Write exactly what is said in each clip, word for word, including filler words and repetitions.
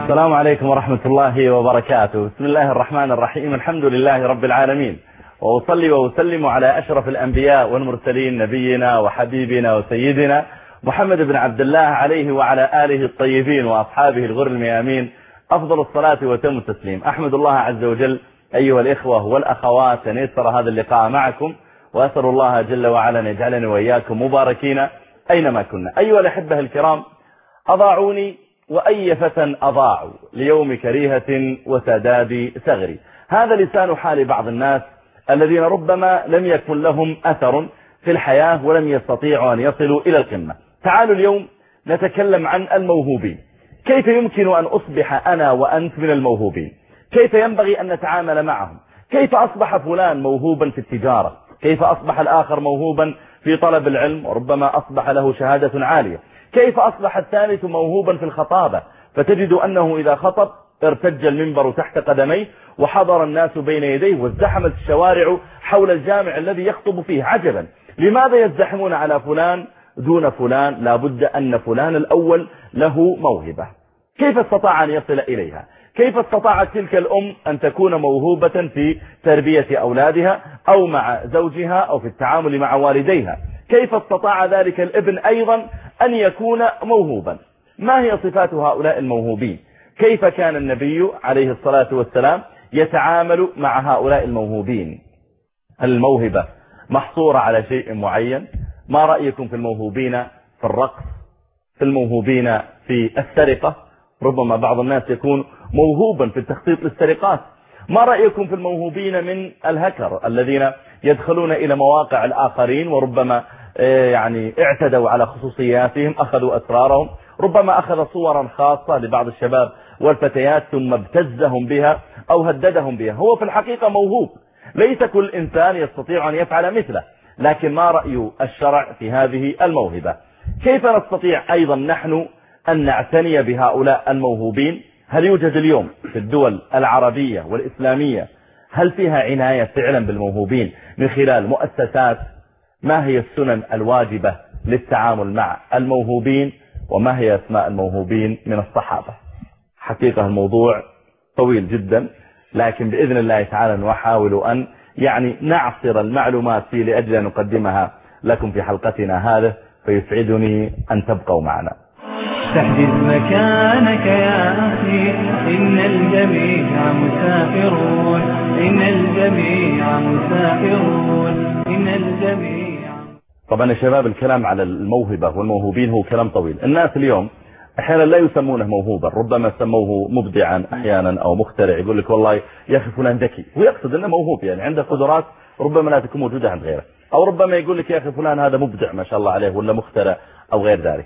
السلام عليكم ورحمة الله وبركاته. بسم الله الرحمن الرحيم. الحمد لله رب العالمين، وأصلي وأسلم على أشرف الأنبياء والمرسلين، نبينا وحبيبنا وسيدنا محمد بن عبد الله عليه وعلى آله الطيبين وأصحابه الغر الميامين أفضل الصلاة وتم التسليم. أحمد الله عز وجل أيها الإخوة والأخوات أن يسر هذا اللقاء معكم، وأسأل الله جل وعلا أن يجعلني وإياكم مباركين أينما كنا. أيها الأحبة الكرام، أضاعوني وأي فتى أضاعوا ليوم كريهة وسداد ثغري. هذا لسان حال بعض الناس الذين ربما لم يكن لهم أثر في الحياة ولم يستطيعوا أن يصلوا إلى القمة. تعالوا اليوم نتكلم عن الموهوبين. كيف يمكن أن أصبح أنا وأنت من الموهوبين؟ كيف ينبغي أن نتعامل معهم؟ كيف أصبح فلان موهوبا في التجارة؟ كيف أصبح الآخر موهوبا في طلب العلم وربما أصبح له شهادة عالية؟ كيف أصبح الثالث موهوبا في الخطابة، فتجد أنه إذا خطب ارتج المنبر تحت قدميه وحضر الناس بين يديه وازدحمت الشوارع حول الجامع الذي يخطب فيه. عجبا، لماذا يزدحمون على فلان دون فلان؟ لابد أن فلان الأول له موهبة. كيف استطاع أن يصل إليها؟ كيف استطاعت تلك الأم أن تكون موهوبة في تربية أولادها أو مع زوجها أو في التعامل مع والديها؟ كيف استطاع ذلك الابن أيضا أن يكون موهوبا؟ ما هي صفات هؤلاء الموهوبين؟ كيف كان النبي عليه الصلاة والسلام يتعامل مع هؤلاء الموهوبين؟ هل الموهبة محصورة على شيء معين؟ ما رأيكم في الموهوبين في الرقص، في الموهوبين في السرقة؟ ربما بعض الناس يكون موهوبا في التخطيط للسرقات. ما رأيكم في الموهوبين من الهكر الذين يدخلون إلى مواقع الآخرين وربما يعني اعتدوا على خصوصياتهم، أخذوا أسرارهم، ربما أخذ صورا خاصة لبعض الشباب والفتيات ثم ابتزهم بها أو هددهم بها. هو في الحقيقة موهوب، ليس كل إنسان يستطيع أن يفعل مثله، لكن ما رأي الشرع في هذه الموهبة؟ كيف نستطيع أيضا نحن أن نعتني بهؤلاء الموهوبين؟ هل يوجد اليوم في الدول العربية والإسلامية هل فيها عناية فعلا بالموهوبين من خلال مؤسسات؟ ما هي السنن الواجبة للتعامل مع الموهوبين؟ وما هي أسماء الموهوبين من الصحابة؟ حقيقة الموضوع طويل جدا، لكن بإذن الله تعالى نحاول أن يعني نعصر المعلومات فيه لأجل أن نقدمها لكم في حلقتنا هذه، فيسعدني أن تبقوا معنا. تحجز مكانك يا أخي، إن الجميع مسافرون، إن الجميع مسافرون، إن الجميع. طبعا يا شباب، الكلام على الموهبة والموهوبين هو كلام طويل. الناس اليوم أحيانا لا يسمونه موهوبا، ربما سموه مبدعا أحيانا أو مخترع. يقول لك والله يا أخي فلان ذكي، ويقصد أنه موهوب، يعني عنده قدرات ربما لا تكون موجودة عند غيره. أو ربما يقول لك يا أخي فلان هذا مبدع ما شاء الله عليه، ولا مخترع أو غير ذلك.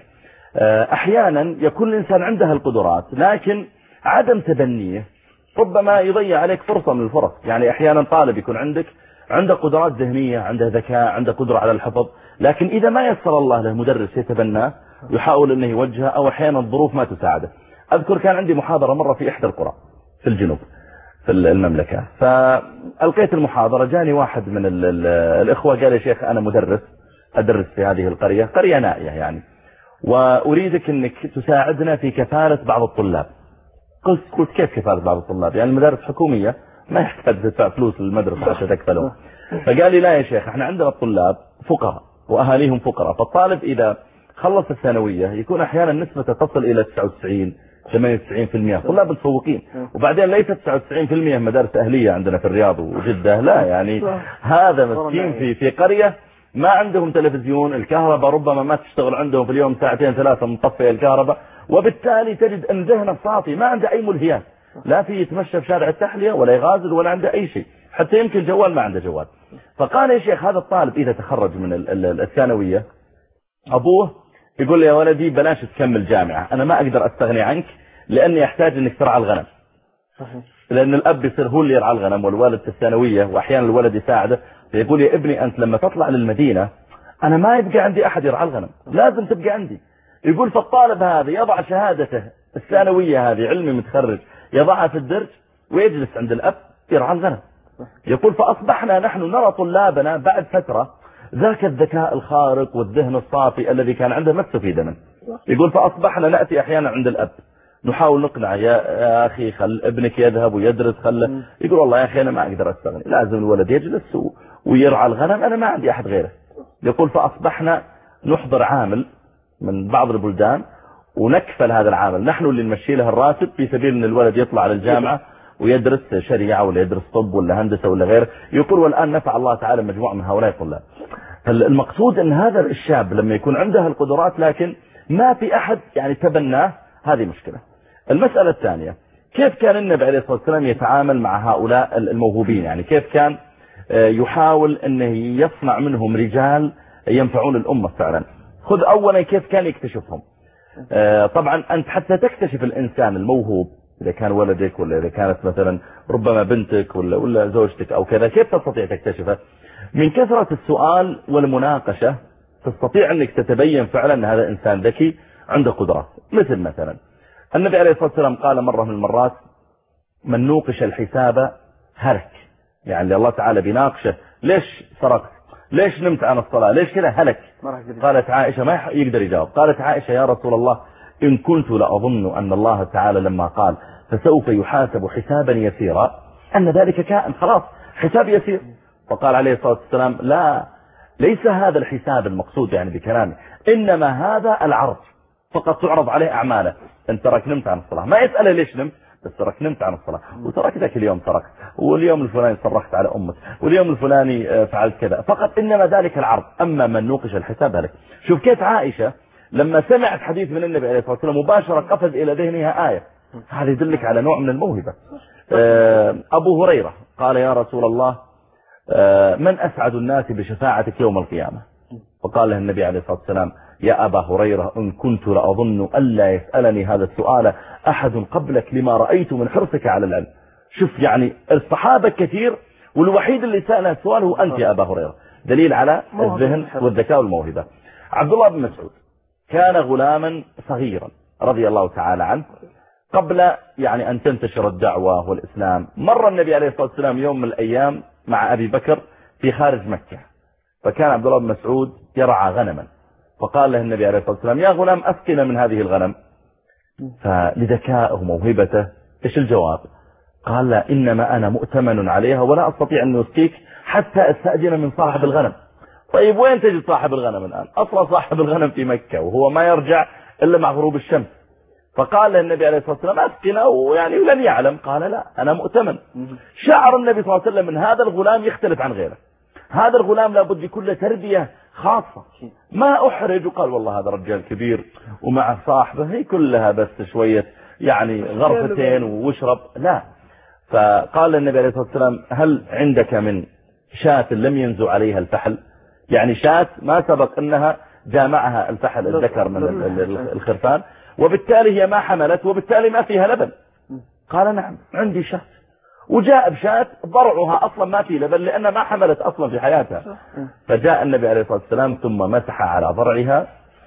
أحيانا يكون الإنسان عنده القدرات لكن عدم تبنيه ربما يضيع عليك فرصة من الفرص. يعني أحيانا طالب يكون عندك عنده قدرات ذهنية، عنده ذكاء، عنده قدرة على الحفظ، لكن إذا ما يسر الله له مدرس يتبناه يحاول أنه يوجهه، أو أحيانا الظروف ما تساعده. أذكر كان عندي محاضرة مرة في إحدى القرى في الجنوب في المملكة، فألقيت المحاضرة، جاني واحد من ال ال الإخوة قال يا شيخ أنا مدرس أدرس في هذه القرية، قرية نائية يعني، وأريدك أنك تساعدنا في كفالة بعض الطلاب. قلت قلت كيف كفالة بعض الطلاب؟ يعني المدارس حكومية ما يحتاج تدفع فلوس للمدرسة عشان تكفلهم. فقال لي لا يا شيخ، احنا عندنا الطلاب فقراء وأهاليهم فقراء، فالطالب إذا خلص الثانوية يكون أحيانا نسبة تصل إلى تسعة وتسعين ثمانية وتسعين بالمئة طلاب متفوقين، وبعدين ليس تسعة وتسعين بالمئة مدارس أهلية عندنا في الرياض وجدة، لا يعني هذا مسكين في في قرية ما عندهم تلفزيون، الكهرباء ربما ما تشتغل عندهم في اليوم ساعتين ثلاثة مطفئة الكهرباء، وبالتالي تجد أن ذهنه صافي، ما عنده أي ملهيات، لا في يتمشى في شارع التحلية ولا يغازل ولا عنده أي شيء، حتى يمكن جوال ما عنده جوال. فقال يا شيخ هذا الطالب إذا تخرج من الثانوية أبوه يقول لي يا ولدي بلاش تكمل جامعة، أنا ما أقدر أستغني عنك لأني أحتاج أنك ترعى الغنم. لأن الأب يصير هو اللي يرعى الغنم والوالد في الثانوية، وأحيانا الولد يساعده، فيقول يا ابني أنت لما تطلع للمدينة أنا ما يبقى عندي أحد يرعى الغنم، لازم تبقى عندي. يقول فالطالب هذا يضع شهادته الثانوية هذه علمي متخرج يضعها في الدرج ويجلس عند الأب يرعى الغنم. يقول فأصبحنا نحن نرى طلابنا بعد فترة ذاك الذكاء الخارق والذهن الصافي الذي كان عنده ما استفيد منه. يقول فأصبحنا نأتي أحيانا عند الأب نحاول نقنع يا أخي خل ابنك يذهب ويدرس خله، يقول والله يا أخي أنا ما أقدر أستغني، لازم الولد يجلس ويرعى الغنم، أنا ما عندي أحد غيره. يقول فأصبحنا نحضر عامل من بعض البلدان ونكفل هذا العامل، نحن اللي نمشي له الراتب في سبيل أن الولد يطلع على الجامعة ويدرس شريعة ولا يدرس طب ولا هندسة ولا غيره. يقول والآن نفع الله تعالى مجموعة من هؤلاء الطلاب. المقصود أن هذا الشاب لما يكون عنده القدرات لكن ما في أحد يعني تبناه، هذه مشكلة. المسألة الثانية، كيف كان النبي عليه الصلاة والسلام يتعامل مع هؤلاء الموهوبين؟ يعني كيف كان يحاول أنه يصنع منهم رجال ينفعون الأمة فعلا؟ خذ أولا كيف كان يكتشفهم. طبعا أنت حتى تكتشف الإنسان الموهوب، إذا كان ولدك ولا إذا كانت مثلا ربما بنتك ولا, ولا زوجتك أو كذا، كيف تستطيع تكتشفه؟ من كثرة السؤال والمناقشة تستطيع أنك تتبين فعلا أن هذا إنسان ذكي عنده قدرات. مثل مثلا النبي عليه الصلاة والسلام قال مرة من المرات من نوقش الحساب هلك، يعني الله تعالى بيناقشه ليش سرقت، ليش نمت عن الصلاة، ليش كذا، هلك. قالت عائشة ما يقدر يجاوب، قالت عائشة يا رسول الله إن كنت لأظن أن الله تعالى لما قال فسوف يحاسب حسابا يسيرا أن ذلك كائن، خلاص حساب يسير. فقال عليه الصلاة والسلام لا، ليس هذا الحساب المقصود يعني بكلامه، إنما هذا العرض، فقط تعرض عليه أعماله. أنت ترك نمت عن الصلاة، ما يسأله ليش نمت، بس ترك نمت عن الصلاة، وترك ذاك اليوم تركت، واليوم الفلاني صرخت على أمك، واليوم الفلاني فعلت كذا، فقط إنما ذلك العرض. أما من نوقش الحساب هلك. شوف كيف عائشة لما سمعت حديث من النبي عليه الصلاة والسلام مباشرة قفز إلى ذهنها آية، هذا يدلك على نوع من الموهبة. أبو هريرة قال يا رسول الله من أسعد الناس بشفاعتك يوم القيامة؟ فقال له النبي عليه الصلاة والسلام يا أبا هريرة إن كنت لأظن ألا يسألني هذا السؤال أحد قبلك لما رأيت من حرصك على العلم. شوف يعني الصحابة كثير والوحيد اللي سأل السؤال هو أنت يا أبا هريرة، دليل على الذهن والذكاء والموهبة. عبد الله بن مسعود كان غلاما صغيرا رضي الله تعالى عنه قبل يعني أن تنتشر الدعوة والإسلام. مر النبي عليه الصلاة والسلام يوم من الأيام مع أبي بكر في خارج مكة، فكان عبد الله بن مسعود يرعى غنما، فقال له النبي عليه الصلاة والسلام يا غلام أسقنا من هذه الغنم. فلذكائه وموهبته إيش الجواب؟ قال لا إنما أنا مؤتمن عليها ولا أستطيع أن أسقيك حتى أستأذن من صاحب الغنم. طيب وين تجد صاحب الغنم الآن؟ أصلا صاحب الغنم في مكة وهو ما يرجع إلا مع غروب الشمس. فقال له النبي عليه الصلاة والسلام أسقنا ويعني ولن يعلم. قال لا أنا مؤتمن. شعر النبي صلى الله عليه وسلم من هذا الغلام يختلف عن غيره، هذا الغلام لابد يكون له تربية خاصة، ما أحرج. وقال والله هذا رجال كبير ومع صاحبه هي كلها بس شوية يعني غرفتين واشرب، لا. فقال النبي عليه الصلاة والسلام هل عندك من شاة لم ينزو عليها الفحل؟ يعني شاة ما سبق أنها جامعها الفحل الذكر من الخرفان، وبالتالي هي ما حملت وبالتالي ما فيها لبن. قال نعم عندي شاة، وجاء بشاة ضرعها أصلا ما في لبن لأنها ما حملت أصلا في حياتها. فجاء النبي عليه الصلاة والسلام ثم مسح على ضرعها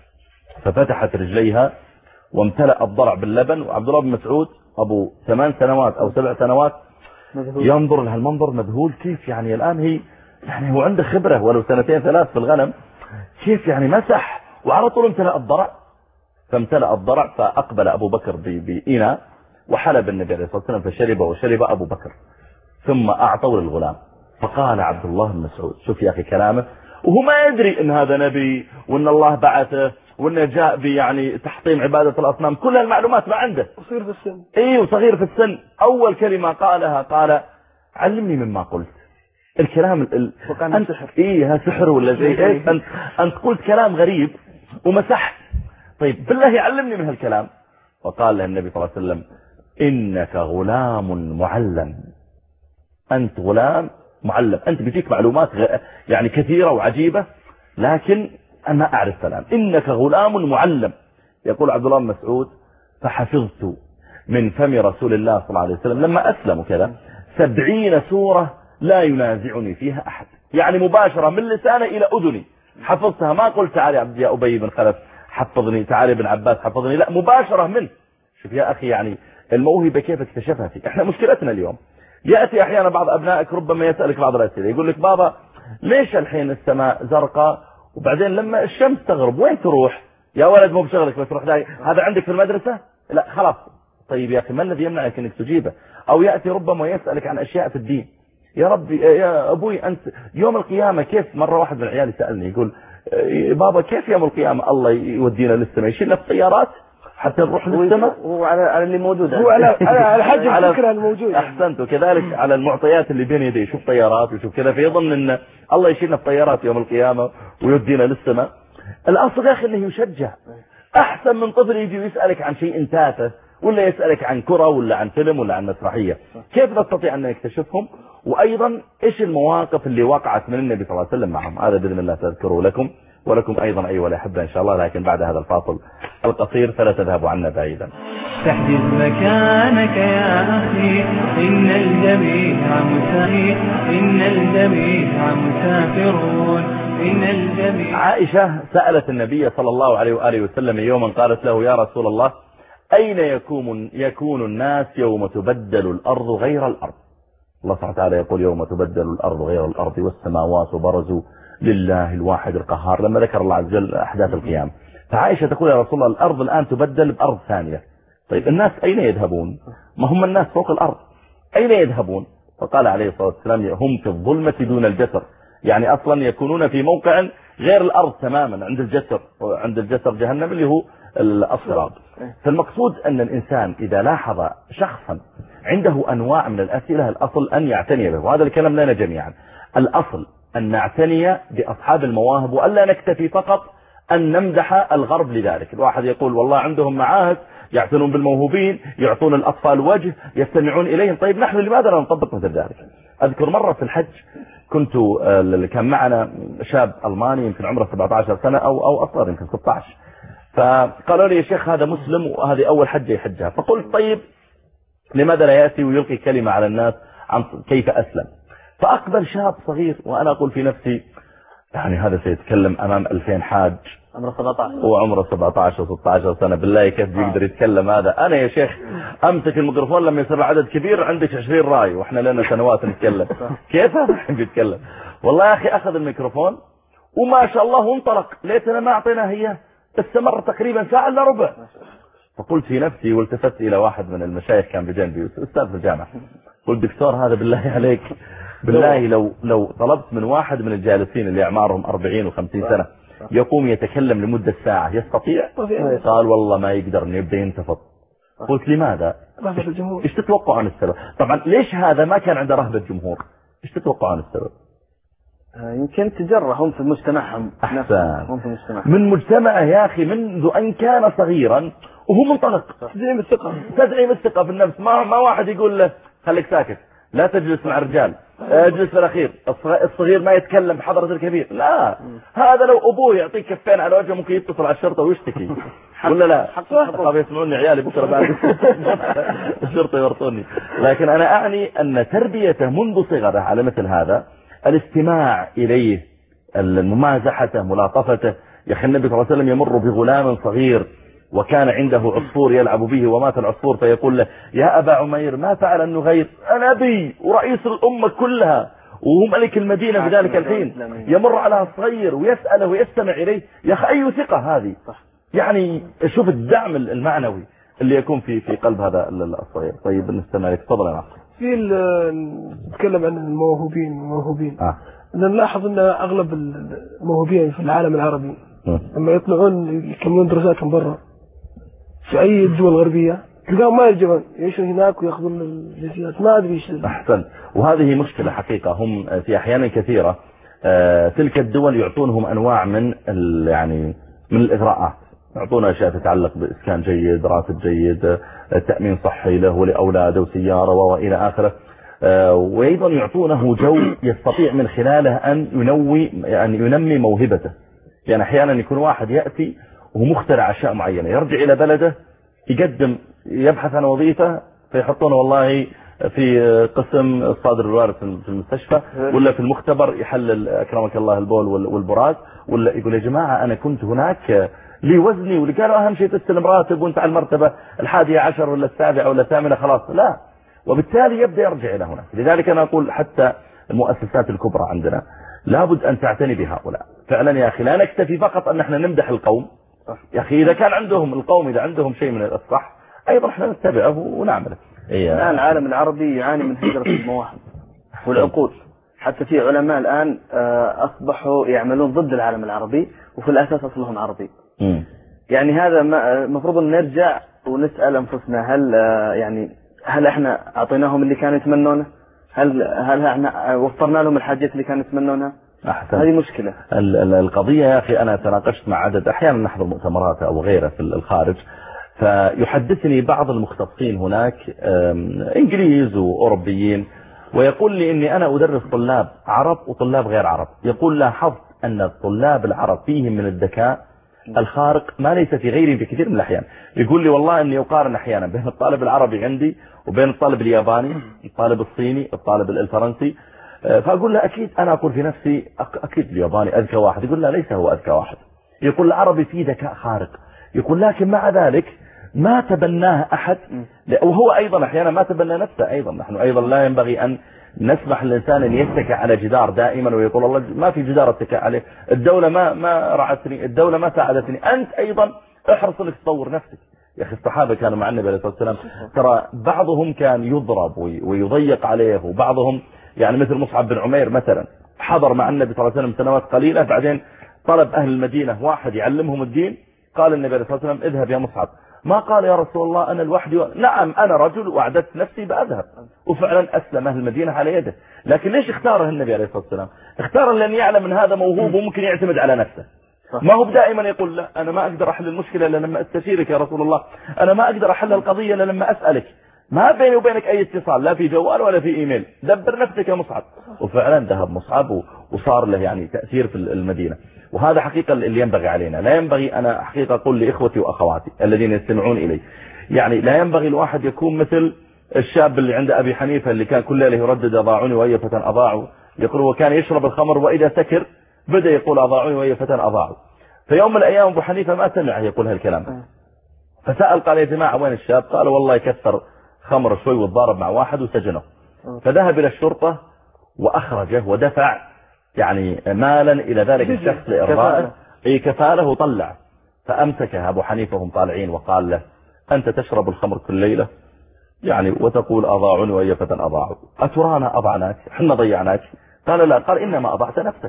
ففتحت رجليها وامتلأ الضرع باللبن. وعبد الله بن مسعود أبو ثمان سنوات أو سبع سنوات ينظر لها المنظر مذهول، كيف يعني الآن هي يعني هو عنده خبرة ولو سنتين ثلاث في الغنم، كيف يعني مسح وعلى طول امتلأ الضرع. فامتلأ الضرع فأقبل أبو بكر بإناء وحلب النبي عليه الصلاة والسلام فشرب وشرب أبو بكر ثم أعطوا للغلام. فقال عبد الله بن مسعود شوف يا أخي كلامه، وهو ما يدري إن هذا نبي وإن الله بعثه وإنه جاء بيعني تحطيم عبادة الأصنام، كل المعلومات ما عنده، وصغير في السن. إيه وصغير في السن. أول كلمة قالها قال علمني مما قلت. الكلام ال... أنت سحر. إيه ها سحر ولا زي إيه؟ أنت أنت قلت كلام غريب ومسحت، طيب بالله علمني من هالكلام. وقال له النبي صلى الله عليه وسلم إنك غلام معلم، أنت غلام معلم، أنت بيجيك معلومات يعني كثيرة وعجيبة لكن أنا أعرف كلام، إنك غلام معلم. يقول عبد الله بن مسعود فحفظت من فم رسول الله صلى الله عليه وسلم لما أسلم كذا سبعين سورة لا ينازعني فيها أحد، يعني مباشرة من لسانه إلى أذني حفظتها، ما قلت تعالي عبد يا أبي بن خلف حفظني، تعالي ابن عباس حفظني، لا مباشرة منه. شوف يا أخي يعني الموهبة كيف اكتشفها فيك. احنا مشكلتنا اليوم يأتي أحيانا بعض أبنائك ربما يسألك بعض الأسئلة يقول لك بابا ليش الحين السماء زرقاء وبعدين لما الشمس تغرب وين تروح؟ يا ولد مو بشغلك بس تروح داي. هذا عندك في المدرسة؟ لا خلاص طيب يا أخي ما الذي يمنعك أنك تجيبه؟ أو يأتي ربما يسألك عن أشياء في الدين، يا ربي يا أبوي أنت يوم القيامة كيف؟ مرة واحد من العيال يسألني يقول بابا كيف يوم القيامة الله يودينا للسماء، يشيلنا في الطيارات حتى نروح للسماء؟ هو على على اللي موجود، هو على على حجم الفكرة الموجودة. أحسنت. وكذلك على المعطيات اللي بين يديه، يشوف طيارات ويشوف كذا، فيظن أن الله يشيلنا في طيارات يوم القيامة ويودينا للسماء. الأصل يا أخي أنه يشجع، أحسن من طفل يجي ويسألك عن شيء تافه، ولا يسألك عن كرة ولا عن فيلم ولا عن مسرحية. كيف نستطيع أن نكتشفهم؟ وأيضا إيش المواقف اللي وقعت من النبي صلى الله عليه وسلم معهم؟ هذا بإذن الله تذكره لكم ولكم أيضا أيها الأحبة إن شاء الله، لكن بعد هذا الفاصل القصير فلا تذهبوا عنا بعيدا. تحجز مكانك يا أخي، إن الجميع مسافر، إن الجميع مسافرون، إن الجميع. عائشة سألت النبي صلى الله عليه وآله وسلم يوما، قالت له يا رسول الله أين يكون, يكون الناس يوم تبدل الأرض غير الأرض؟ الله سبحانه وتعالى يقول يوم تبدل الأرض غير الأرض والسماوات برزوا لله الواحد القهار، لما ذكر الله عز وجل أحداث القيام. فعائشة تقول يا رسول الله الأرض الآن تبدل بأرض ثانية، طيب الناس أين يذهبون؟ ما هم الناس فوق الأرض، أين يذهبون؟ فقال عليه الصلاة والسلام هم في الظلمة دون الجسر، يعني أصلا يكونون في موقع غير الأرض تماما، عند الجسر، عند الجسر جهنم اللي هو الصراط. فالمقصود أن الإنسان إذا لاحظ شخصا عنده أنواع من الأسئلة الأصل أن يعتني به، وهذا الكلام لنا جميعا. الأصل أن نعتني بأصحاب المواهب، وألا نكتفي فقط أن نمدح الغرب لذلك. الواحد يقول والله عندهم معاهد يعتنون بالموهوبين، يعطون الأطفال وجه، يستمعون إليهم. طيب نحن لماذا لا نطبق مثل ذلك؟ أذكر مرة في الحج كنت كان معنا شاب ألماني يمكن عمره سبعة عشر سنة أو أو أصغر يمكن ستة عشر، فقالوا لي يا شيخ هذا مسلم وهذه أول حجة يحجها، فقلت طيب لماذا لا يأتي ويلقي كلمة على الناس عن كيف أسلم؟ فأقبل شاب صغير، وأنا أقول في نفسي يعني هذا سيتكلم أمام ألفين حاج عمره سبعة عشر وعمره سبعة عشر وستة عشر سنة، بالله كيف بيقدر يتكلم هذا؟ أنا يا شيخ أمسك الميكروفون لما يصير عدد كبير عندك عشرين راي وإحنا لنا سنوات نتكلم، كيف هذا الحين بيتكلم؟ والله يا أخي أخذ الميكروفون وما شاء الله وانطلق، ليتنا ما أعطيناه إياه، استمر تقريبا ساعة إلا ربع. فقلت في نفسي والتفت إلى واحد من المشايخ كان بجنبي أستاذ في الجامعة، قلت دكتور هذا بالله عليك بالله لو لو طلبت من واحد من الجالسين اللي أعمارهم أربعين وخمسين سنة يقوم يتكلم لمدة ساعة يستطيع؟ قال والله ما يقدر انه يبدأ ينتفض. قلت لماذا؟ ايش تتوقع عن السبب؟ طبعا ليش هذا ما كان عنده رهبة جمهور؟ ايش تتوقع عن السبب؟ يمكن تجرة هم في مجتمعهم. أحسن. هم في مجتمعهم. من مجتمعه يا أخي منذ أن كان صغيرا وهو منطلق، تدعيم الثقة، تدعيم الثقة في النفس. ما ما واحد يقول له خليك ساكت، لا تجلس مع الرجال، اجلس في الأخير، الصغير ما يتكلم بحضرة الكبير. لا، هذا لو أبوه يعطيك كفين على وجهه ممكن يتصل على الشرطة ويشتكي، ولا لا؟ طب يسمعوني عيالي بكرة بعد الشرطة يورطوني. لكن أنا أعني أن تربيته منذ صغره على مثل هذا، الاستماع إليه، الممازحته، ملاطفته. يا أخي النبي صلى الله عليه وسلم يمر بغلام صغير وكان عنده عصفور يلعب به ومات العصفور، فيقول له يا أبا عمير ما فعل النغير؟ أنا أبي ورئيس الأمة كلها وهو ملك المدينة في ذلك الحين، يمر على الصغير ويسأله ويستمع إليه. يا أخي أي ثقة هذه؟ يعني شوف الدعم المعنوي اللي يكون في في قلب هذا الصغير. طيب نستمع لك، تفضل يا ناصر. في نتكلم عن الموهوبين الموهوبين آه. نلاحظ أن أغلب الموهوبين في العالم العربي م. لما يطلعون يكملون دراساتهم برا في أي الدول الغربية تلقاهم ما يرجعون، يعيشون هناك ويأخذون الجنسيات، ما أدري إيش. أحسن. وهذه مشكلة حقيقة، هم في أحيان كثيرة آه تلك الدول يعطونهم أنواع من يعني من الإغراءات، يعطون أشياء تتعلق بإسكان جيد، راتب جيد، تأمين صحي له ولأولاده وسيارة وإلى آخره، آه وأيضا يعطونه جو يستطيع من خلاله أن ينوي يعني ينمي موهبته. يعني أحيانا يكون واحد يأتي وهو مخترع أشياء معينة، يرجع إلى بلده يقدم يبحث عن وظيفة فيحطونه والله في قسم الصادر الوارد في المستشفى ولا في المختبر يحلل أكرمك الله البول والبراز، ولا يقول يا جماعة أنا كنت هناك لي وزني، واللي قالوا أهم شيء تستلم راتب وانت على المرتبة الحادية عشر ولا السابعة ولا الثامنة خلاص. لا، وبالتالي يبدأ يرجع إلى هناك. لذلك أنا أقول حتى المؤسسات الكبرى عندنا لابد أن تعتني بهؤلاء فعلا. يا أخي لا نكتفي فقط أن احنا نمدح القوم، يا أخي إذا كان عندهم القوم إذا عندهم شيء من الصح أيضا احنا نتبعه ونعمله. الآن العالم العربي يعاني من هجرة المواهب والعقول، حتى في علماء الآن أصبحوا يعملون ضد العالم العربي وفي الأساس أصلهم عربي. م. يعني هذا المفروض أن نرجع ونسأل أنفسنا، هل يعني هل احنا أعطيناهم اللي كانوا يتمنونه؟ هل هل احنا وفرنا لهم الحاجات اللي كانوا يتمنونها؟ أحسن. هذه مشكلة. القضية يا أخي أنا تناقشت مع عدد، أحيانا نحضر مؤتمرات أو غيره في الخارج، فيحدثني بعض المختصين هناك إنجليز وأوروبيين، ويقول لي إني أنا أدرس طلاب عرب وطلاب غير عرب. يقول لاحظت أن الطلاب العرب فيهم من الذكاء الخارق ما ليس في غيرهم في كثير من الأحيان. يقول لي والله أني أقارن أحيانا بين الطالب العربي عندي وبين الطالب الياباني، الطالب الصيني، الطالب الفرنسي. فأقول له أكيد أنا أقول في نفسي أكيد الياباني أذكى واحد. يقول لا ليس هو أذكى واحد. يقول العربي فيه ذكاء خارق. يقول لكن مع ذلك ما تبناه أحد، وهو أيضا أحيانا ما تبنى نفسه. أيضا نحن أيضا لا ينبغي أن نسمح للإنسان أن يتكئ على جدار دائما ويقول الله ما في جدار اتكئ عليه، الدولة ما ما رعتني، الدولة ما ساعدتني. أنت أيضا احرص انك تطور نفسك. يا أخي الصحابة كانوا مع النبي عليه الصلاة والسلام، ترى بعضهم كان يضرب ويضيق عليه، وبعضهم يعني مثل مصعب بن عمير مثلا حضر مع النبي صلى الله عليه وسلم سنوات قليلة، بعدين طلب أهل المدينة واحد يعلمهم الدين. قال النبي عليه الصلاة والسلام اذهب يا مصعب. ما قال يا رسول الله أنا الوحدي و... نعم أنا رجل وأعددت نفسي بأذهب، وفعلا أسلم أهل المدينة على يده. لكن ليش اختاره النبي عليه الصلاة والسلام؟ اختار لأن يعلم أن هذا موهوب وممكن يعتمد على نفسه. ما هو دائما يقول لا أنا ما أقدر أحل المشكلة إلا لما أستشيرك يا رصول الله، أنا ما أقدر أحل القضية إلا لما أسألك، ما بيني وبينك أي اتصال لا في جوال ولا في إيميل، دبر نفسك يا مصعب. وفعلا ذهب مصعب وصار له يعني تأثير في المدينة. وهذا حقيقة اللي ينبغي علينا. لا ينبغي، أنا حقيقة أقول لإخوتي وأخواتي الذين يستمعون إلي، يعني لا ينبغي الواحد يكون مثل الشاب اللي عند أبي حنيفة اللي كان كل ليلة يردد أضاعوني وأي فتى أضاعوا. يقول وكان يشرب الخمر وإذا سكر بدأ يقول أضاعوني وأي فتى أضاعوا. في يوم من الأيام أبو حنيفة ما سمع يقول هالكلام، فسأل قال يا جماعة وين الشاب؟ قالوا والله يكثر خمر شوي وتضارب مع واحد وسجنه. فذهب إلى الشرطة وأخرجه ودفع يعني مالا إلى ذلك الشخص لإرضائه، أي كفاله وطلع. فأمسكه أبو حنيفة وهم طالعين وقال له أنت تشرب الخمر كل ليلة يعني وتقول أضاعوني وأي فتى أضاعوا، أترانا أضعناك حنا ضيعناك؟ قال لا، قال إنما أضعت نفسك،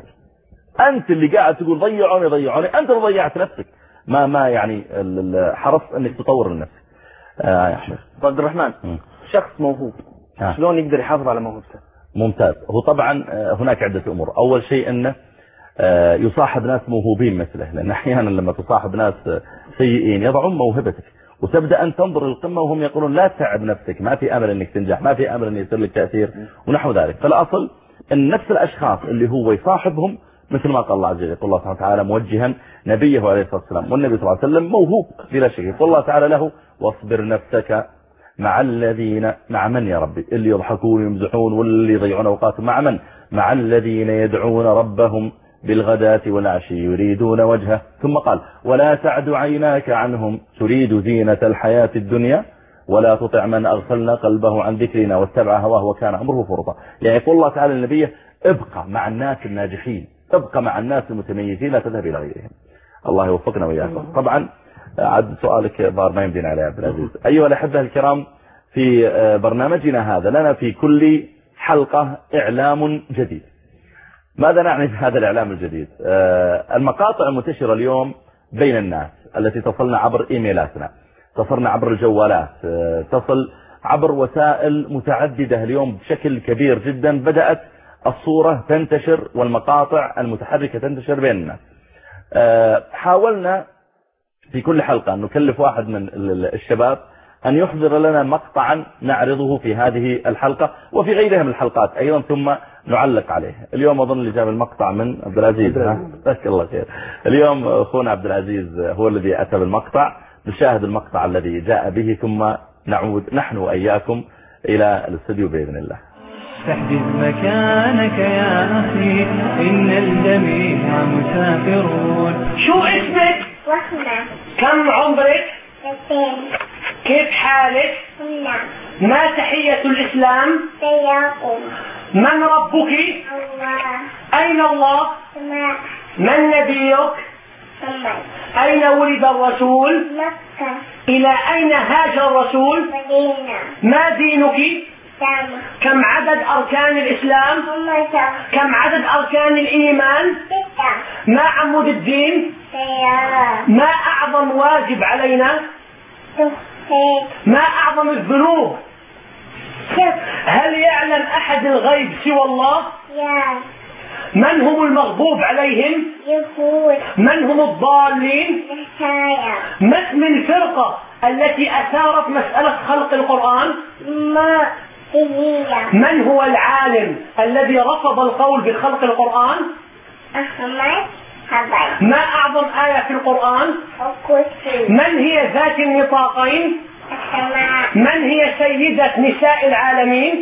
أنت اللي قاعد تقول ضيعوني ضيعوني، أنت اللي ضيعت نفسك، ما ما يعني حرصت أنك تطور من نفسك. آه يا أحمد عبد الرحمن، م. شخص موهوب آه. شلون يقدر يحافظ على موهبته؟ ممتاز. هو طبعا هناك عدة أمور. أول شيء أنه يصاحب ناس موهوبين مثله، لأن أحيانا لما تصاحب ناس سيئين يضعون موهبتك وتبدأ أن تنظر للقمة وهم يقولون لا تتعب نفسك، ما في أمل أنك تنجح، ما في أمل أن يصير لك تأثير ونحو ذلك. فالأصل أن نفس الأشخاص اللي هو يصاحبهم مثل ما قال الله عز وجل، يقول الله سبحانه وتعالى موجها نبيه عليه الصلاة والسلام، والنبي صلى الله عليه وسلم موهوب بلا شك. يقول الله تعالى له واصبر نفسك مع الذين، مع من يا ربي؟ اللي يضحكون ويمزحون واللي يضيعون أوقاتهم، مع من؟ مع الذين يدعون ربهم بالغداة والعشي يريدون وجهه. ثم قال ولا تعد عيناك عنهم تريد زينة الحياة الدنيا ولا تطع من أغفلنا قلبه عن ذكرنا واتبع هواه وكان أمره فرطا. يعني يقول الله تعالى للنبي ابقى مع الناس الناجحين، ابقى مع الناس المتميزين، لا تذهب إلى غيرهم. الله يوفقنا وإياكم. طبعا عد سؤالك ضار ما يمدينا عليه عبد العزيز. أيها الأحبة الكرام، في برنامجنا هذا لنا في كل حلقة إعلام جديد. ماذا نعني بهذا الإعلام الجديد؟ المقاطع المنتشرة اليوم بين الناس التي تصلنا عبر إيميلاتنا، تصلنا عبر الجوالات، تصل عبر وسائل متعددة اليوم بشكل كبير جدا. بدأت الصورة تنتشر والمقاطع المتحركة تنتشر بين الناس. حاولنا في كل حلقة أن نكلف واحد من الشباب أن يحضر لنا مقطعا نعرضه في هذه الحلقة وفي غيرها من الحلقات أيضا ثم نعلق عليه. اليوم أظن اللي جاب المقطع من عبد العزيز، بارك الله خير. اليوم أخونا عبد العزيز هو الذي أتى بالمقطع. نشاهد المقطع الذي جاء به ثم نعود نحن وإياكم إلى الاستوديو بإذن الله. تحجز مكانك يا أخي إن الجميع مسافرون. شو اسمك؟ وحدة. كم عمرك؟ اثنين. كيف حالك؟ نعم. ما تحية الإسلام؟ سياقم. من ربك؟ الله. أين الله؟ سماء. من نبيك؟ محمد. أين ولد الرسول؟ مكة. إلى أين هاجر الرسول؟ مدينة. ما دينك؟ سامة. كم عدد أركان الإسلام؟ خمسة. كم عدد أركان الإيمان؟ ستة. ما عمود الدين؟ سيارة. ما أعظم واجب علينا؟ تخفيف. ما أعظم الذنوب؟ شك. هل يعلم أحد الغيب سوى الله؟ يا. من هم المغضوب عليهم؟ يهود. من هم الضالين؟ نصارى. ما اسم الفرقة التي أثارت مسألة خلق القرآن؟ ما هي؟ من هو العالم الذي رفض القول بخلق القرآن؟ أحمد حبيب. ما أعظم آية في القرآن؟ الكرسي. من هي ذات النطاقين؟ السماء. من هي سيدة نساء العالمين؟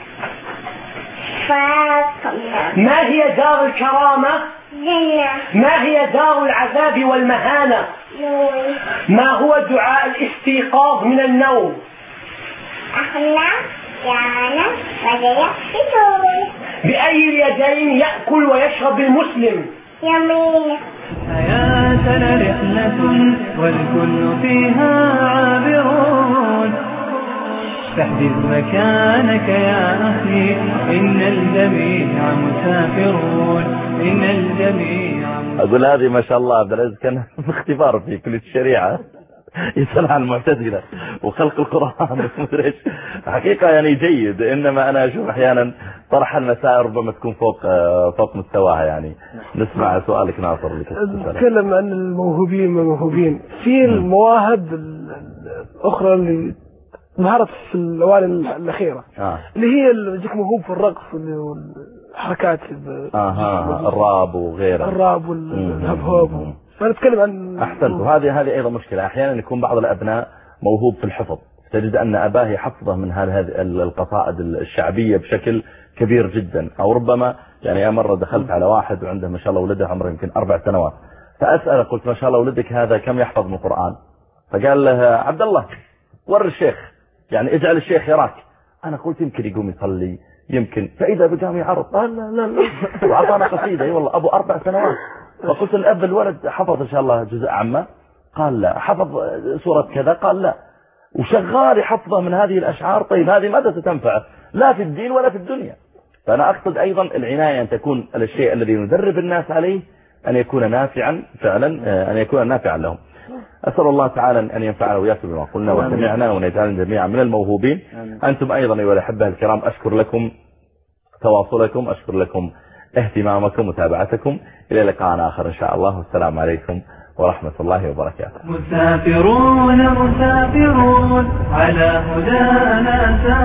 فاطمة. ما هي دار الكرامة؟ جنة. ما هي دار العذاب والمهانة؟ نور. ما هو دعاء الاستيقاظ من النوم؟ أحنا جانا وجاء بدور. بأي اليدين يأكل ويشرب المسلم؟ يمين. حياتنا رحلة والكل فيها عابرون، فاحجز مكانك يا أخي إن الجميع مسافرون، إن الجميع مسافرون. أقول هذه ما شاء الله عبد العزيز كان اختبار في كلية الشريعة يسأل عن المعتزلة وخلق القرآن ومدري ايش. حقيقة يعني جيد، إنما أنا أشوف أحيانا طرح المسائل ربما تكون فوق فوق مستواها. يعني نسمع سؤالك ناصر. نتكلم عن الموهوبين ما موهوبين في المواهب الأخرى اللي ظهرت في الأوائل الأخيرة آه. اللي هي اللي يجيك موهوب في الرقص والحركات آه الراب وغيره، الراب والهب هوب. فنتكلم عن أحسنت. وهذه هذه أيضا مشكلة. أحيانا يكون بعض الأبناء موهوب في الحفظ، تجد أن أباه يحفظه من هذه القصائد الشعبية بشكل كبير جدا. أو ربما يعني مرة دخلت على واحد وعنده ما شاء الله ولده عمره يمكن أربع سنوات، فأسأله قلت ما شاء الله ولدك هذا كم يحفظ من القرآن؟ فقال له عبد الله ور الشيخ، يعني اجعل الشيخ يراك. أنا قلت يمكن يقوم يصلي يمكن، فإذا بقام يعرض قال لا لا لا وعطانا قصيدة. اي والله أبو أربع سنوات. فقلت الأب الولد حفظ إن شاء الله جزء عامة؟ قال لا. حفظ سورة كذا؟ قال لا. وشغال يحفظه من هذه الأشعار. طيب هذه ماذا ستنفعه لا في الدين ولا في الدنيا؟ فأنا أقصد أيضا العناية أن تكون الشيء الذي ندرب الناس عليه أن يكون نافعا فعلا، أن يكون نافعا لهم. أسأل الله تعالى أن ينفعنا وياكم بما قلنا وسمعنا ونجعلنا جميعا من الموهوبين. أنتم أيضا أيها الأحبة الكرام أشكر لكم تواصلكم، أشكر لكم اهتمامكم ومتابعتكم. إلى لقاء آخر إن شاء الله، والسلام عليكم ورحمة الله وبركاته. مسافرون مسافرون على هدانا